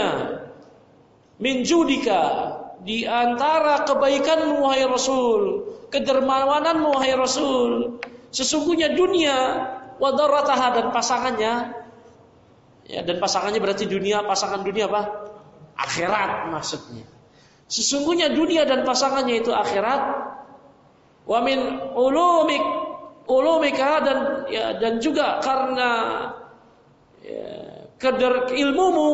min judika, di antara kebaikanmu wahai Rasul, kedermawananmu wahai Rasul, sesungguhnya dunia wa darrataha, dan pasangannya. Ya, dan pasangannya berarti dunia, pasangan dunia apa? Akhirat maksudnya. Sesungguhnya dunia dan pasangannya itu akhirat. Wa min ulumik ulumika, dan ya, dan juga karena ya, kadar ilmumu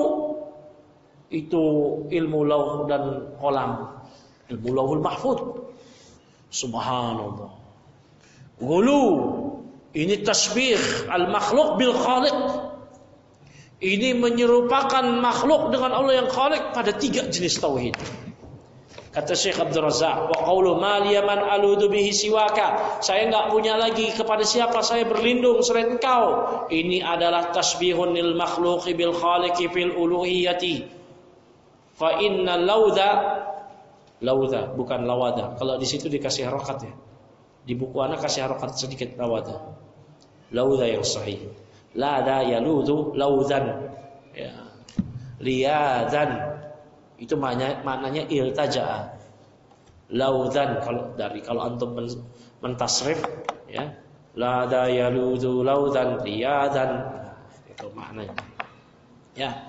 itu ilmu lauh dan qalam, ilmu lauhul mahfuz. Subhanallah. Gulu, ini tasbih al-makhluq bil khaliq. Ini menyerupakan makhluk dengan Allah yang Khaliq pada tiga jenis tauhid. Kata Syekh Abdul Razak, wa qaulu maliya man aludu bihi siwaka, saya enggak punya lagi kepada siapa saya berlindung selain engkau. Ini adalah tasbihun lil makhluqi bil khaliqi fil uluhiyati. Fa inna laudha, laudha bukan lawada. Kalau di situ dikasih harokat ya. Di buku anak kasih harokat sedikit lawada. Laudha yang sahih. La da yaludhu lauzan, ya, liadan, Itu maknanya, maknanya iltaja'a. Laudan kalau dari kalau antum mentasrif ya. Lada yaludu laudan riyadan. Itu maknanya. Ya.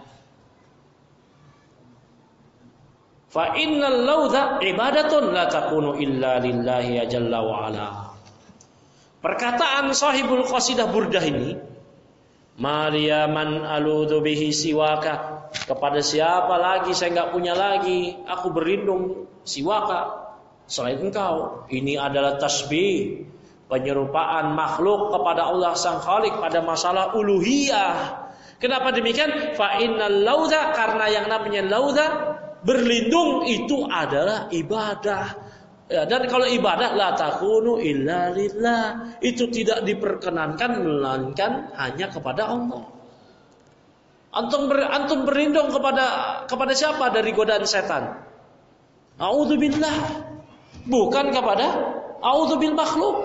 Fa innal laudha ibadatun la takunu illa lillahi jalla wa ala. Perkataan sahibul qasidah burdah ini, Maria man aludu bihi siwaka, kepada siapa lagi saya enggak punya lagi, aku berlindung siwaka selain engkau. Ini adalah tasbih, penyerupaan makhluk kepada Allah Sang Khalik pada masalah uluhiyah. Kenapa demikian? Fa innal laudha, karena yang namanya laudha berlindung itu adalah ibadah. Ya, dan kalau ibadah la takunu illa lillah, itu tidak diperkenankan melainkan hanya kepada Allah. Antum ber, antum berlindung kepada kepada siapa dari godaan setan? A'udzubillah. Bukan kepada a'udzubil makhluk.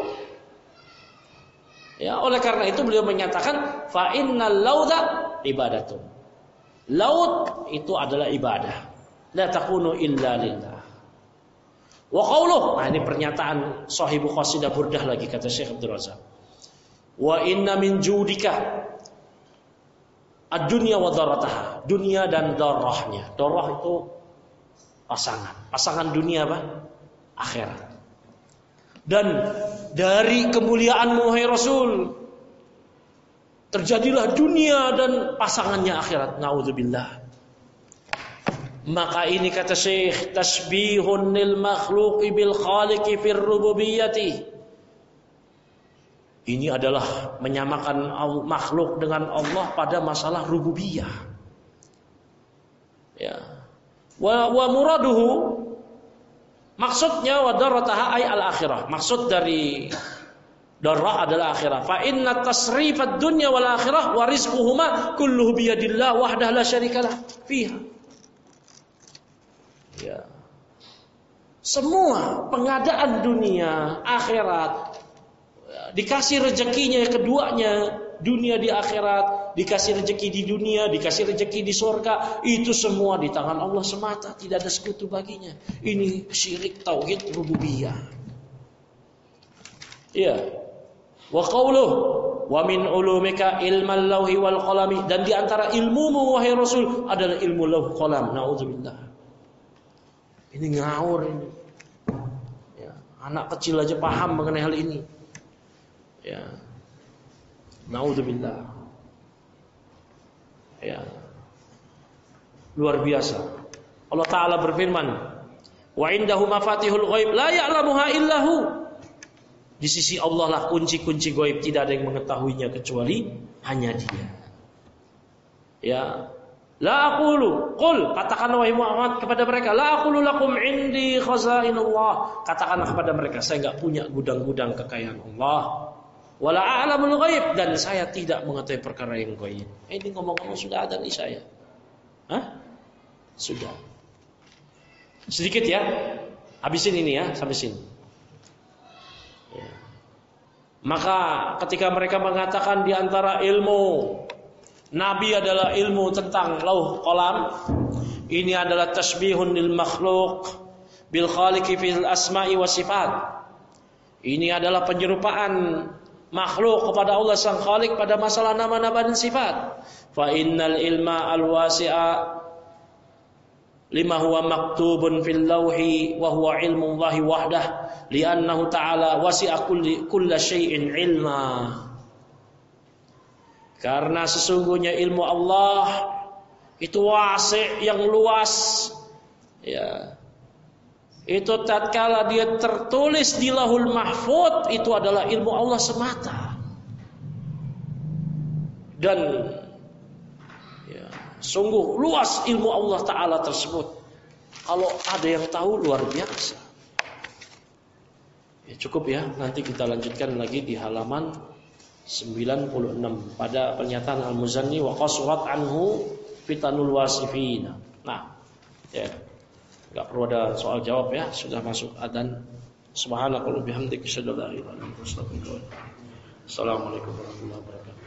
Ya, oleh karena itu beliau menyatakan fa innal laudha ibadatun. Laud itu adalah ibadah. La takunu illa lillah. Wa qauluh, nah ini pernyataan sahibu qasidah burdah lagi kata Syekh Abdul Razak. Wa inna min judika ad-dunya wa darrataha, dunia dan darahnya. Darah itu pasangan. Pasangan dunia apa? Akhirat. Dan dari kemuliaanmu wahai Rasul, terjadilah dunia dan pasangannya akhirat. Naudzubillah. Maka ini kata Syekh, tasbihun lil makhluqi bil khaliqi fir rububiyyati. Ini adalah menyamakan makhluk dengan Allah pada masalah rububiyah. Ya. Wa, wa muraduhu, maksudnya wa darrataha ay al akhirah. Maksud dari darrah adalah akhirah. Fa inna tasrifad dunya wal akhirah wa rizquhuma kulluhu biyadillah wahdahu la syarikalah fiha. Ya. Semua pengadaan dunia, akhirat, dikasih rezekinya keduanya, dunia di akhirat, dikasih rezeki di dunia, dikasih rezeki di surga, itu semua di tangan Allah semata, tidak ada sekutu baginya. Ini syirik tauhid rububiyah. Ya. Wa qauluh wa min ulumika ilmal lauhi wal qalami, dan di antara ilmumu wahai Rasul adalah ilmu lauh qalam. Nauzubillah. Ini ngawur ini. Ya, anak kecil aja paham mengenai hal ini. Ya. Naudzubillah. Ya. Luar biasa. Allah Ta'ala berfirman, wa indahu mafatihul ghaib la ya'lamuha illahu. Di sisi Allah lah kunci-kunci ghaib, tidak ada yang mengetahuinya kecuali hanya Dia. Ya. La aqulu, qul, katakanlah wahai Muhammad kepada mereka, la aqulu lakum indi khazainullah. Katakanlah kepada mereka, saya enggak punya gudang-gudang kekayaan Allah. Wala a'lamul ghaib, dan saya tidak mengetahui perkara yang ghaib. Ini ngomong-ngomong sudah ada nih saya. Hah? Sudah. Sedikit ya. Habisin ini ya, sampai sini. Ya. Maka ketika mereka mengatakan di antara ilmu Nabi adalah ilmu tentang lauh qalam, ini adalah tasbihun lil makhluk bil khaliqi fil asma'i wa sifat. Ini adalah penyerupaan makhluk kepada Allah Sang Khalik pada masalah nama-nama dan sifat. Fa innal ilma al wasi'a lima huwa maktubun fil lauhi wa huwa ilmu Allahi wahdah li'annahu ta'ala wasi'a kulli kulla syai'in ilma. Karena sesungguhnya ilmu Allah itu wasi' yang luas. Ya. Itu tatkala dia tertulis di Lauhul Mahfuz, itu adalah ilmu Allah semata. Dan ya, sungguh luas ilmu Allah Ta'ala tersebut. Kalau ada yang tahu luar biasa. Ya, cukup ya, nanti kita lanjutkan lagi di halaman sembilan puluh enam pada pernyataan Al-Muzanni wa qasrat anhu fitanul wasifina. Nah, ya. Enggak perlu ada soal jawab ya, sudah masuk adzan. Subhanakallahumma bihamdika asyhadu an la ilaha illa anta astaghfiruka wa atubu ilaik. Assalamualaikum warahmatullahi wabarakatuh.